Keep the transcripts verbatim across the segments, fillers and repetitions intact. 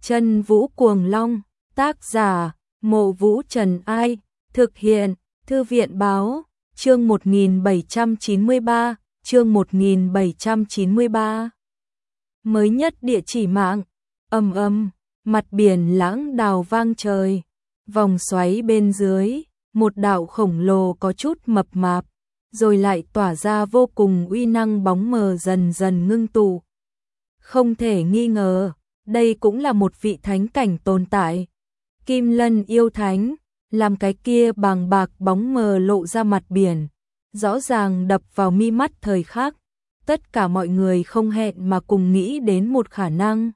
Chân Vũ Cuồng Long, tác giả, Mộ Vũ Trần Ai, thực hiện, Thư viện Báo, chương một nghìn bảy trăm chín mươi ba, chương một nghìn bảy trăm chín mươi ba. Mới nhất địa chỉ mạng, ầm ầm, mặt biển lãng đào vang trời, vòng xoáy bên dưới, một đạo khổng lồ có chút mập mạp, rồi lại tỏa ra vô cùng uy năng bóng mờ dần dần ngưng tụ. Không thể nghi ngờ, đây cũng là một vị thánh cảnh tồn tại. Kim Lân yêu thánh, làm cái kia bàng bạc bóng mờ lộ ra mặt biển, rõ ràng đập vào mi mắt thời khắc. Tất cả mọi người không hẹn mà cùng nghĩ đến một khả năng.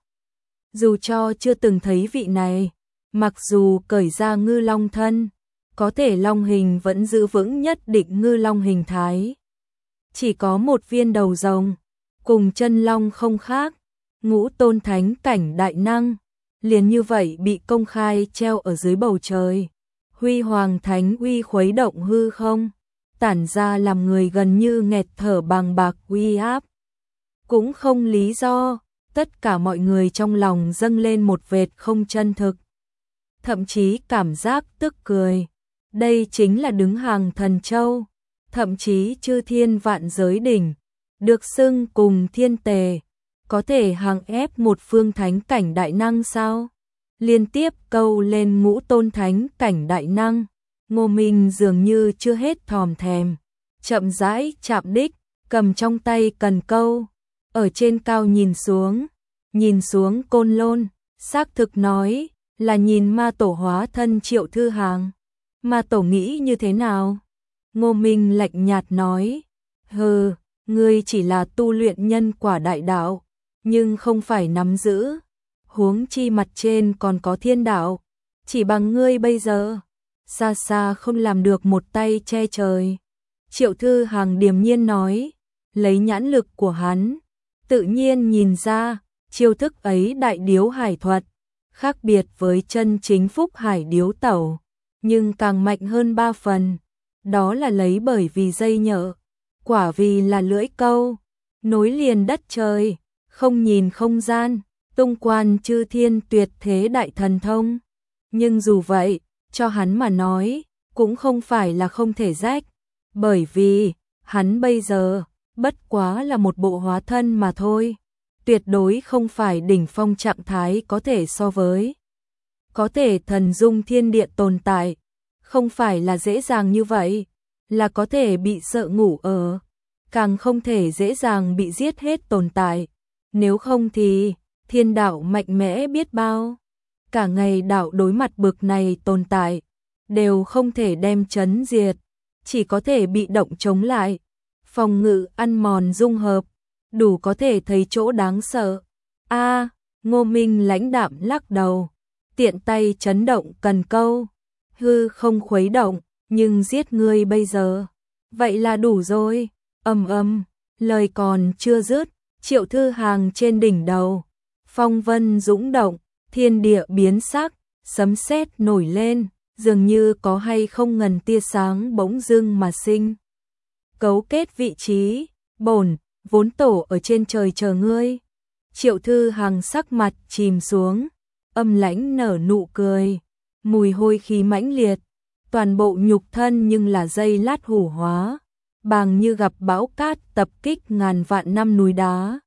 Dù cho chưa từng thấy vị này, mặc dù cởi ra ngư long thân, có thể long hình vẫn giữ vững nhất định ngư long hình thái. Chỉ có một viên đầu rồng, cùng chân long không khác, ngũ tôn thánh cảnh đại năng, liền như vậy bị công khai treo ở dưới bầu trời. Huy hoàng thánh uy khuấy động hư không, tản ra làm người gần như nghẹt thở bàng bạc uy áp. Cũng không lý do, tất cả mọi người trong lòng dâng lên một vệt không chân thực. Thậm chí cảm giác tức cười. Đây chính là đứng hàng thần châu, thậm chí chư thiên vạn giới đỉnh, được xưng cùng thiên tề, có thể hàng ép một phương thánh cảnh đại năng sao? Liên tiếp câu lên ngũ tôn thánh cảnh đại năng, Ngô Minh dường như chưa hết thòm thèm, chậm rãi chạm đích, cầm trong tay cần câu, ở trên cao nhìn xuống, nhìn xuống Côn Lôn, xác thực nói là nhìn ma tổ hóa thân Triệu Thư Hàng. Ma tổ nghĩ như thế nào? Ngô Minh lạnh nhạt nói, hừ, ngươi chỉ là tu luyện nhân quả đại đạo, nhưng không phải nắm giữ. Huống chi mặt trên còn có thiên đạo, chỉ bằng ngươi bây giờ, xa xa không làm được một tay che trời. Triệu Thư Hàng điềm nhiên nói, lấy nhãn lực của hắn, tự nhiên nhìn ra, chiêu thức ấy đại điếu hải thuật, khác biệt với chân chính phúc hải điếu tẩu, nhưng càng mạnh hơn ba phần, đó là lấy bởi vì dây nhợ, quả vì là lưỡi câu, nối liền đất trời, không nhìn không gian, tung quan chư thiên tuyệt thế đại thần thông. Nhưng dù vậy, cho hắn mà nói, cũng không phải là không thể rách, bởi vì, hắn bây giờ, bất quá là một bộ hóa thân mà thôi, tuyệt đối không phải đỉnh phong trạng thái có thể so với. Có thể thần dung thiên địa tồn tại, không phải là dễ dàng như vậy, là có thể bị sợ ngủ ở, càng không thể dễ dàng bị giết hết tồn tại, nếu không thì thiên đạo mạnh mẽ biết bao, cả ngày đạo đối mặt bực này tồn tại, đều không thể đem chấn diệt, chỉ có thể bị động chống lại, phòng ngự ăn mòn dung hợp, đủ có thể thấy chỗ đáng sợ. A, Ngô Minh lãnh đạm lắc đầu, tiện tay chấn động cần câu, hư không khuấy động, nhưng giết ngươi bây giờ, vậy là đủ rồi. Ầm ầm, lời còn chưa dứt, Triệu Thư Hàng trên đỉnh đầu, phong vân dũng động, thiên địa biến sắc, sấm sét nổi lên, dường như có hay không ngần tia sáng bỗng dưng mà sinh. Cấu kết vị trí, bổn vốn tổ ở trên trời chờ ngươi. Triệu Thư Hàng sắc mặt chìm xuống, âm lãnh nở nụ cười, mùi hôi khí mãnh liệt, toàn bộ nhục thân nhưng là dây lát hủ hóa, bàng như gặp bão cát tập kích ngàn vạn năm núi đá.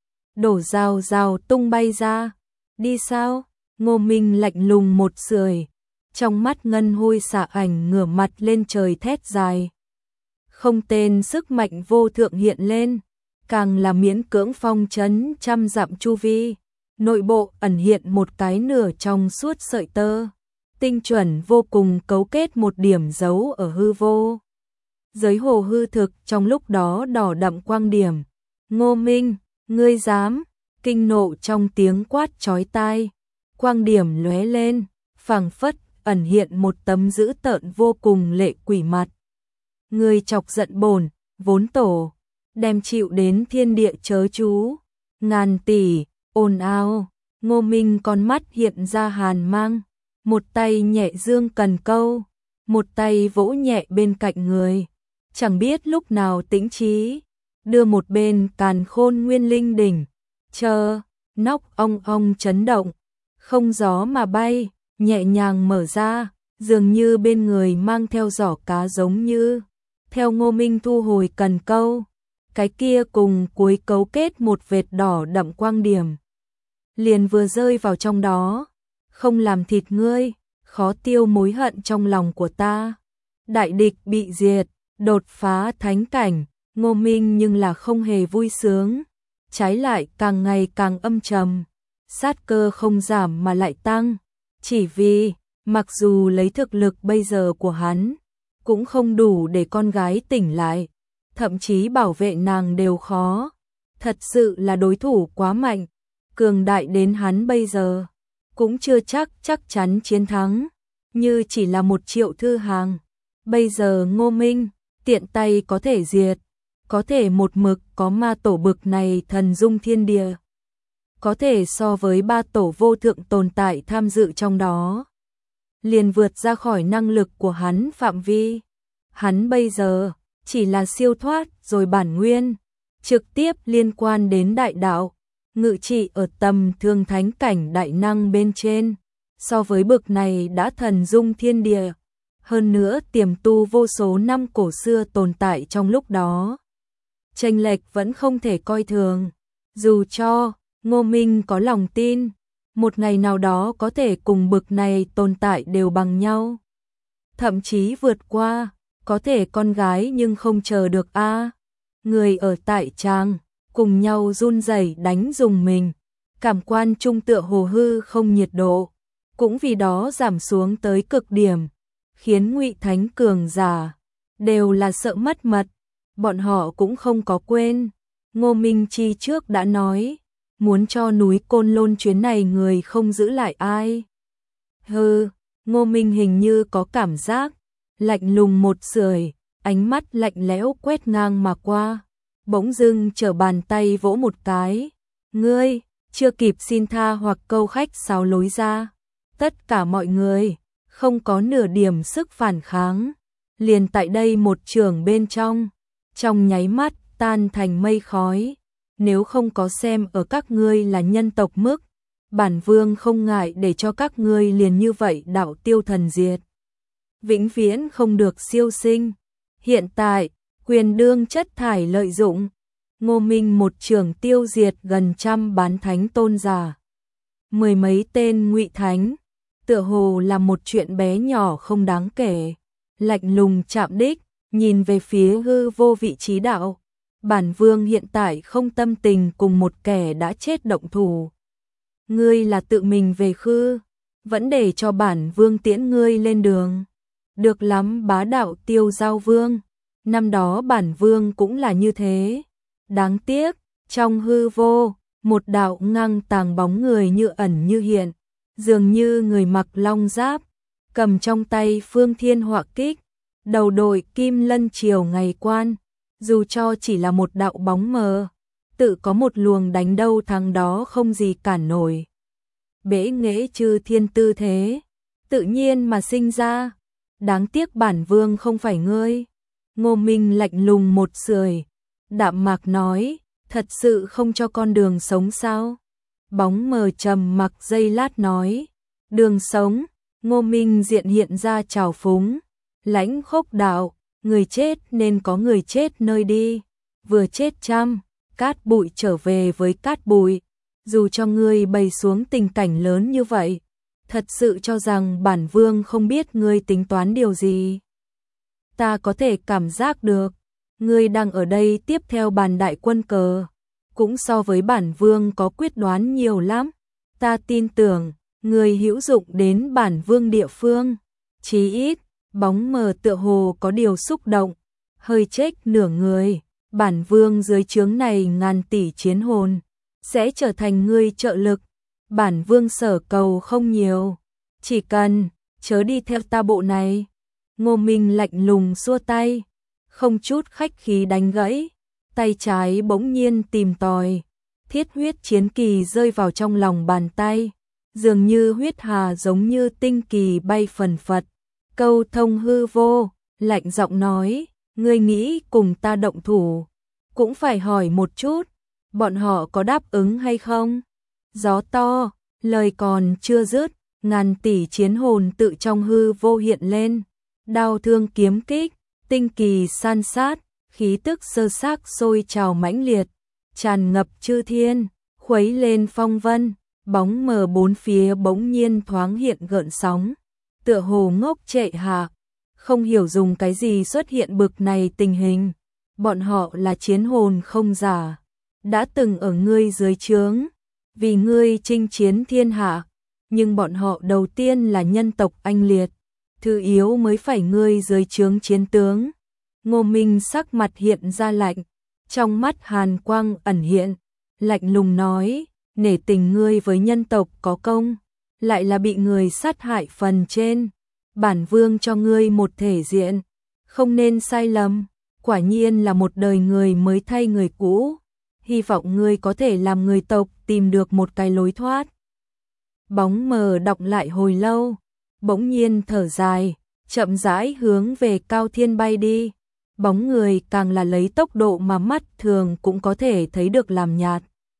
Đổ rào rào tung bay ra, đi sao? Ngô Minh lạnh lùng một sưởi, trong mắt ngân hôi xạ ảnh ngửa mặt lên trời thét dài. Không tên sức mạnh vô thượng hiện lên, càng là miễn cưỡng phong trấn trăm dặm chu vi, nội bộ ẩn hiện một cái nửa trong suốt sợi tơ, tinh chuẩn vô cùng cấu kết một điểm dấu ở hư vô. Giới hồ hư thực trong lúc đó đỏ đậm quang điểm. Ngô Minh, ngươi dám? Kinh nộ trong tiếng quát chói tai, quang điểm lóe lên, phảng phất ẩn hiện một tấm dữ tợn vô cùng lệ quỷ mặt. Ngươi chọc giận bổn vốn tổ, đem chịu đến thiên địa chớ chú. Ngàn tỷ ồn ào, Ngô Minh con mắt hiện ra hàn mang, một tay nhẹ dương cần câu, một tay vỗ nhẹ bên cạnh người, chẳng biết lúc nào tĩnh trí, đưa một bên càn khôn nguyên linh đỉnh, chờ, nóc ong ong chấn động, không gió mà bay, nhẹ nhàng mở ra, dường như bên người mang theo giỏ cá giống như. Theo Ngô Minh thu hồi cần câu, cái kia cùng cuối cấu kết một vệt đỏ đậm quang điểm. Liền vừa rơi vào trong đó, không làm thịt ngươi, khó tiêu mối hận trong lòng của ta. Đại địch bị diệt, đột phá thánh cảnh, Ngô Minh nhưng là không hề vui sướng, trái lại càng ngày càng âm trầm, sát cơ không giảm mà lại tăng, chỉ vì, mặc dù lấy thực lực bây giờ của hắn, cũng không đủ để con gái tỉnh lại, thậm chí bảo vệ nàng đều khó, thật sự là đối thủ quá mạnh, cường đại đến hắn bây giờ, cũng chưa chắc chắc chắn chiến thắng, như chỉ là một triệu thư hàng. Bây giờ Ngô Minh, tiện tay có thể diệt, có thể một mực có ma tổ bực này thần dung thiên địa. Có thể so với ba tổ vô thượng tồn tại tham dự trong đó. Liền vượt ra khỏi năng lực của hắn phạm vi. Hắn bây giờ, chỉ là siêu thoát rồi bản nguyên, trực tiếp liên quan đến đại đạo, ngự trị ở tầm thương thánh cảnh đại năng bên trên. So với bực này đã thần dung thiên địa. Hơn nữa tiềm tu vô số năm cổ xưa tồn tại trong lúc đó. Chênh lệch vẫn không thể coi thường. Dù cho Ngô Minh có lòng tin, một ngày nào đó có thể cùng bực này tồn tại đều bằng nhau. Thậm chí vượt qua, có thể con gái nhưng không chờ được a. Người ở tại trang, cùng nhau run rẩy đánh dùng mình. Cảm quan trung tựa hồ hư không nhiệt độ, cũng vì đó giảm xuống tới cực điểm. Khiến Ngụy Thánh cường giả đều là sợ mất mật, bọn họ cũng không có quên. Ngô Minh chi trước đã nói, muốn cho núi Côn Lôn chuyến này người không giữ lại ai. Hừ, Ngô Minh hình như có cảm giác, lạnh lùng một sưởi, ánh mắt lạnh lẽo quét ngang mà qua, bỗng dưng trở bàn tay vỗ một cái. Ngươi, chưa kịp xin tha hoặc câu khách sáo lối ra, tất cả mọi người không có nửa điểm sức phản kháng, liền tại đây một trường bên trong, trong nháy mắt tan thành mây khói. Nếu không có xem ở các ngươi là nhân tộc mức, bản vương không ngại để cho các ngươi liền như vậy đạo tiêu thần diệt, vĩnh viễn không được siêu sinh. Hiện tại, quyền đương chất thải lợi dụng, Ngô Minh một trường tiêu diệt gần trăm bán thánh tôn giả, mười mấy tên ngụy thánh, tựa hồ là một chuyện bé nhỏ không đáng kể. Lạnh lùng chạm đích, nhìn về phía hư vô vị trí đạo. Bản vương hiện tại không tâm tình cùng một kẻ đã chết động thủ. Ngươi là tự mình về khư, vẫn để cho bản vương tiễn ngươi lên đường. Được lắm bá đạo Tiêu Giao Vương, năm đó bản vương cũng là như thế. Đáng tiếc, trong hư vô, một đạo ngang tàng bóng người như ẩn như hiện, dường như người mặc long giáp, cầm trong tay phương thiên họa kích, đầu đội kim lân triều ngày quan. Dù cho chỉ là một đạo bóng mờ, tự có một luồng đánh đâu thắng đó không gì cản nổi. Bế nghệ chư thiên tư thế, tự nhiên mà sinh ra. Đáng tiếc bản vương không phải ngươi. Ngô Minh lạnh lùng một sưởi, đạm mạc nói, thật sự không cho con đường sống sao? Bóng mờ trầm mặc giây lát nói, đường sống. Ngô Minh diện hiện ra trào phúng, lãnh khốc đạo. Người chết nên có người chết nơi đi, vừa chết trăm, cát bụi trở về với cát bụi. Dù cho ngươi bày xuống tình cảnh lớn như vậy, thật sự cho rằng bản vương không biết ngươi tính toán điều gì. Ta có thể cảm giác được, ngươi đang ở đây tiếp theo bàn đại quân cờ, cũng so với bản vương có quyết đoán nhiều lắm. Ta tin tưởng, ngươi hữu dụng đến bản vương địa phương, chí ít. Bóng mờ tựa hồ có điều xúc động, hơi chết nửa người. Bản vương dưới trướng này ngàn tỷ chiến hồn, sẽ trở thành ngươi trợ lực. Bản vương sở cầu không nhiều, chỉ cần chớ đi theo ta bộ này. Ngô Minh lạnh lùng xua tay, không chút khách khí đánh gãy. Tay trái bỗng nhiên tìm tòi, thiết huyết chiến kỳ rơi vào trong lòng bàn tay, dường như huyết hà giống như tinh kỳ bay phần phật. Câu thông hư vô, lạnh giọng nói, ngươi nghĩ cùng ta động thủ, cũng phải hỏi một chút, bọn họ có đáp ứng hay không? Gió to, Lời còn chưa dứt, ngàn tỷ chiến hồn tự trong hư vô hiện lên, đao thương kiếm kích, tinh kỳ san sát, khí tức sơ xác sôi trào mãnh liệt, tràn ngập chư thiên, khuấy lên phong vân, bóng mờ bốn phía bỗng nhiên thoáng hiện gợn sóng, tựa hồ ngốc trệ hạ, không hiểu dùng cái gì xuất hiện bực này tình hình, bọn họ là chiến hồn không giả, đã từng ở ngươi dưới trướng, vì ngươi chinh chiến thiên hạ, nhưng bọn họ đầu tiên là nhân tộc anh liệt, thứ yếu mới phải ngươi dưới trướng chiến tướng. Ngô Minh sắc mặt hiện ra lạnh, trong mắt hàn quang ẩn hiện, lạnh lùng nói, nể tình ngươi với nhân tộc có công, lại là bị người sát hại phần trên, bản vương cho ngươi một thể diện, không nên sai lầm, quả nhiên là một đời người mới thay người cũ, hy vọng ngươi có thể làm người tộc tìm được một cái lối thoát. Bóng mờ đọc lại hồi lâu, bỗng nhiên thở dài, chậm rãi hướng về Cao Thiên bay đi. Bóng người càng là lấy tốc độ mà mắt thường cũng có thể thấy được làm nhạt.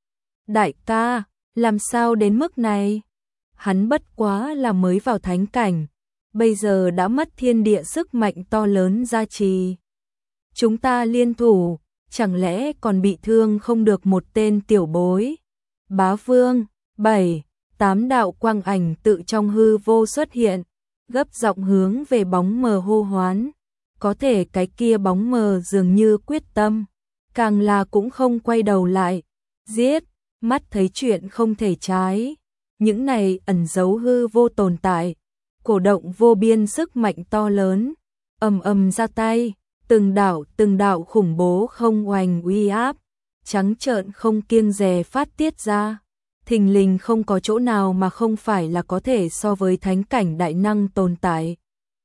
Đại ca, làm sao đến mức này? Hắn bất quá là mới vào thánh cảnh, bây giờ đã mất thiên địa sức mạnh to lớn gia trì. Chúng ta liên thủ, chẳng lẽ còn bị thương không được một tên tiểu bối? Bá Vương, bảy, tám đạo quang ảnh tự trong hư vô xuất hiện, gấp giọng hướng về bóng mờ hô hoán. Có thể cái kia bóng mờ dường như quyết tâm, càng là cũng không quay đầu lại, giết, mắt thấy chuyện không thể trái. Những này ẩn giấu hư vô tồn tại, cổ động vô biên sức mạnh to lớn, ầm ầm ra tay, từng đạo từng đạo khủng bố không oanh uy áp, trắng trợn không kiêng dè phát tiết ra, thình lình không có chỗ nào mà không phải là có thể so với thánh cảnh đại năng tồn tại.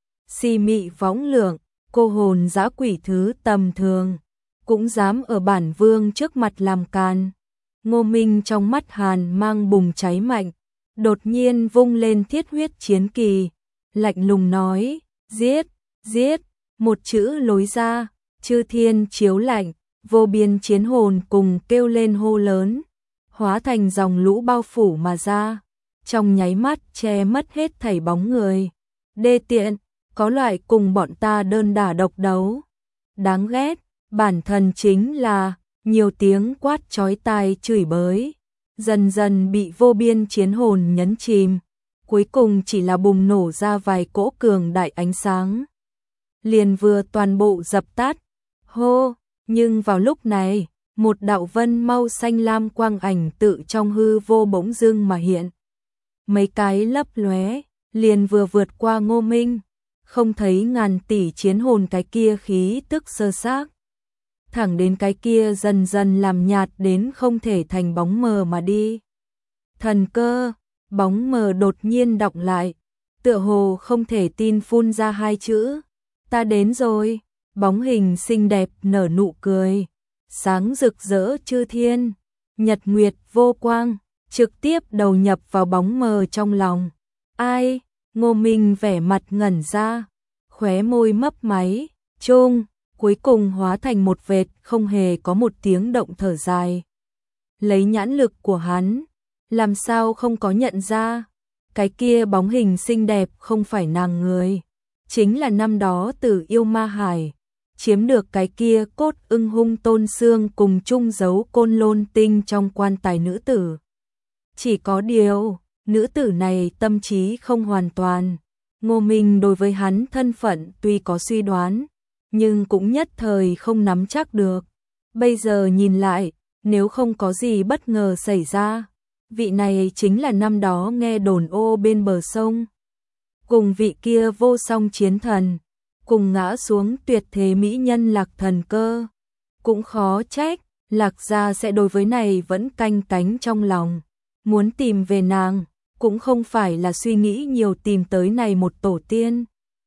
Si mị võng lượng, cô hồn dã quỷ thứ tầm thường, cũng dám ở bản vương trước mặt làm can. Ngô Minh trong mắt hàn mang bùng cháy mạnh, đột nhiên vung lên thiết huyết chiến kỳ, lạnh lùng nói, giết, giết, một chữ lối ra, chư thiên chiếu lạnh, vô biên chiến hồn cùng kêu lên hô lớn, hóa thành dòng lũ bao phủ mà ra, trong nháy mắt che mất hết thảy bóng người. Đê tiện, có loại cùng bọn ta đơn đả độc đấu. Đáng ghét, bản thân chính là, nhiều tiếng quát chói tai chửi bới, dần dần bị vô biên chiến hồn nhấn chìm, cuối cùng chỉ là bùng nổ ra vài cỗ cường đại ánh sáng. Liền vừa toàn bộ dập tắt, hô, nhưng vào lúc này, một đạo vân mau xanh lam quang ảnh tự trong hư vô bỗng dưng mà hiện. Mấy cái lấp lóe, liền vừa vượt qua Ngô Minh, không thấy ngàn tỷ chiến hồn cái kia khí tức sơ xác. Thẳng đến cái kia dần dần làm nhạt đến không thể thành bóng mờ mà đi. Thần cơ, bóng mờ đột nhiên đọng lại, tựa hồ không thể tin phun ra hai chữ. Ta đến rồi, bóng hình xinh đẹp nở nụ cười, sáng rực rỡ chư thiên, nhật nguyệt vô quang, trực tiếp đầu nhập vào bóng mờ trong lòng. Ai? Ngô Minh vẻ mặt ngẩn ra, khóe môi mấp máy, chung, cuối cùng hóa thành một vệt không hề có một tiếng động thở dài. Lấy nhãn lực của hắn, làm sao không có nhận ra, cái kia bóng hình xinh đẹp không phải nàng người, chính là năm đó từ yêu ma hải, chiếm được cái kia cốt ưng hung tôn xương cùng chung giấu côn lôn tinh trong quan tài nữ tử. Chỉ có điều, nữ tử này tâm trí không hoàn toàn. Ngô Minh đối với hắn thân phận tuy có suy đoán, nhưng cũng nhất thời không nắm chắc được. Bây giờ nhìn lại, nếu không có gì bất ngờ xảy ra, vị này chính là năm đó nghe đồn ô bên bờ sông. Cùng vị kia vô song chiến thần, cùng ngã xuống tuyệt thế mỹ nhân Lạc Thần Cơ. Cũng khó trách, Lạc gia sẽ đối với này vẫn canh cánh trong lòng. Muốn tìm về nàng, cũng không phải là suy nghĩ nhiều tìm tới này một tổ tiên.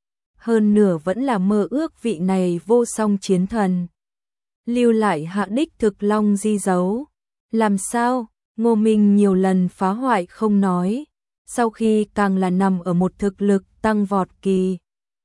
Hơn nửa vẫn là mơ ước vị này vô song chiến thần. Lưu lại hạ đích thực long di dấu. Làm sao, Ngô Minh nhiều lần phá hoại không nói. Sau khi càng là nằm ở một thực lực tăng vọt kỳ.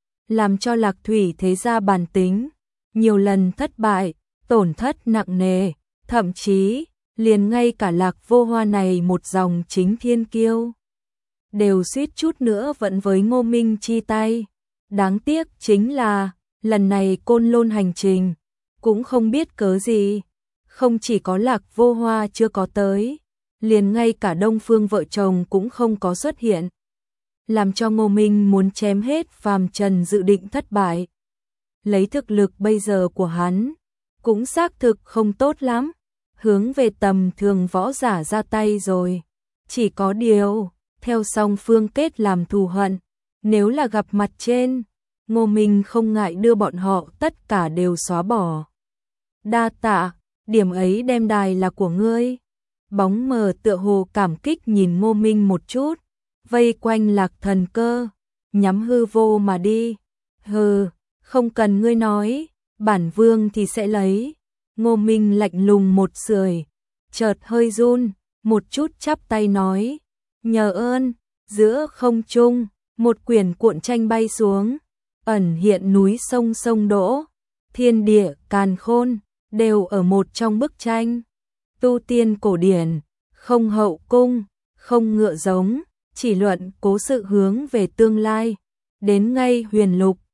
Làm cho Lạc Thủy thế gia bản tính. Nhiều lần thất bại, tổn thất nặng nề. Thậm chí, liền ngay cả Lạc Vô Hoa này một dòng chính thiên kiêu đều suýt chút nữa vẫn với Ngô Minh chi tay. Đáng tiếc chính là, lần này Côn Lôn hành trình, cũng không biết cớ gì, không chỉ có Lạc Vô Hoa chưa có tới, liền ngay cả Đông Phương vợ chồng cũng không có xuất hiện, làm cho Ngô Minh muốn chém hết phàm trần dự định thất bại. Lấy thực lực bây giờ của hắn, cũng xác thực không tốt lắm, hướng về tầm thường võ giả ra tay rồi. Chỉ có điều, theo song phương kết làm thù hận, nếu là gặp mặt trên, Ngô Minh không ngại đưa bọn họ tất cả đều xóa bỏ. Đa tạ, điểm ấy đem đài là của ngươi. Bóng mờ tựa hồ cảm kích nhìn Ngô Minh một chút, vây quanh Lạc Thần Cơ, nhắm hư vô mà đi. Hừ, không cần ngươi nói, bản vương thì sẽ lấy. Ngô Minh lạnh lùng một sưởi, chợt hơi run, một chút chắp tay nói, nhờ ơn. Giữa không trung, một quyển cuộn tranh bay xuống, ẩn hiện núi sông sông đỗ, thiên địa càn khôn, đều ở một trong bức tranh. Tu tiên cổ điển, không hậu cung, không ngựa giống, chỉ luận cố sự hướng về tương lai, đến ngay huyền lục,